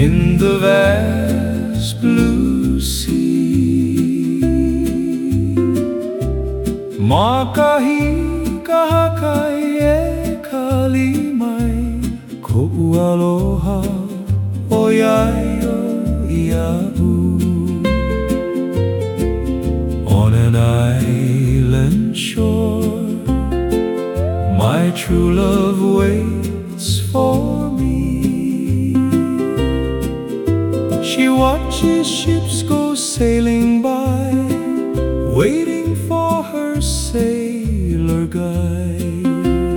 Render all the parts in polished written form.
in the vast blue sea. Makahi kahakai e kalimai, ko'u aloha oyai o ia'u. On an island shore, my true love waits for me. She watches ships go sailing by, waiting for her sailor guide.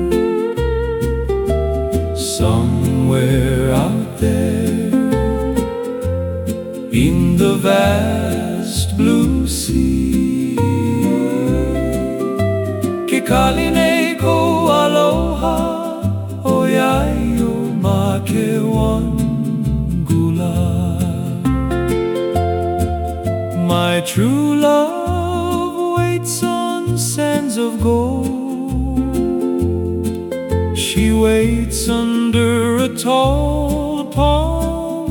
Somewhere out there, in the vast blue sea, ke kaline ko aloha oyai o Makewangula. My true love waits on sands of gold. She waits under a tall palm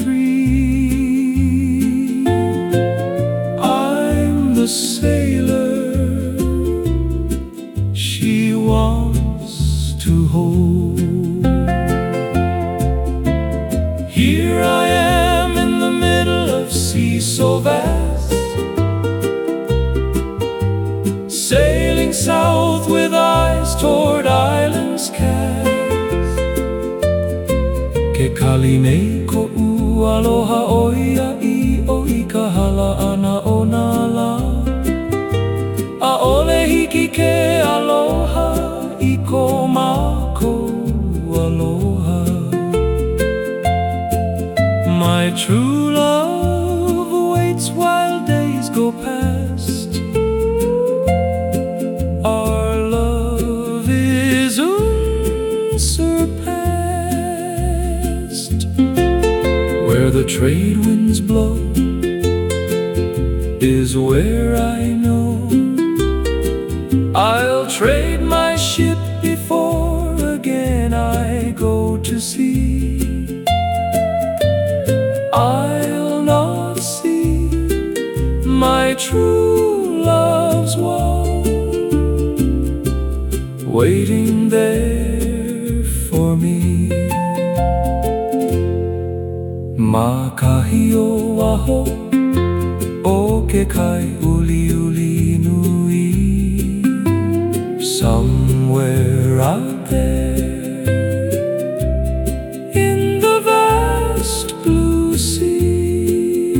tree. I'm the sailor she wants to hold. Here I am in the middle of sea so vast, sailing south with eyes toward islands cast. Ke kaline ko'u aloha oia'i o i ka hala'ana o nā lā. A'ole hiki ke aloha i ko mākou aloha. My true love waits while days go past. Our love is unsurpassed. Where the trade winds blow is where I know I'll trade my ship before again I go to sea. I'll not see my true love's wall waiting there for me. Makahi o waho o ke kai uli uli nui. Somewhere out there in the vast blue sea,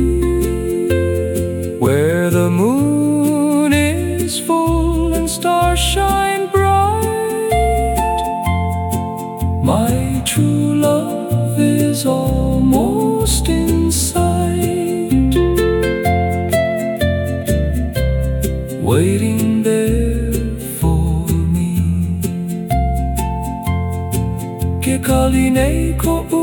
where the moon is full and stars shine bright, my true love is almost in sight, waiting there for me. Ke kaline ko'u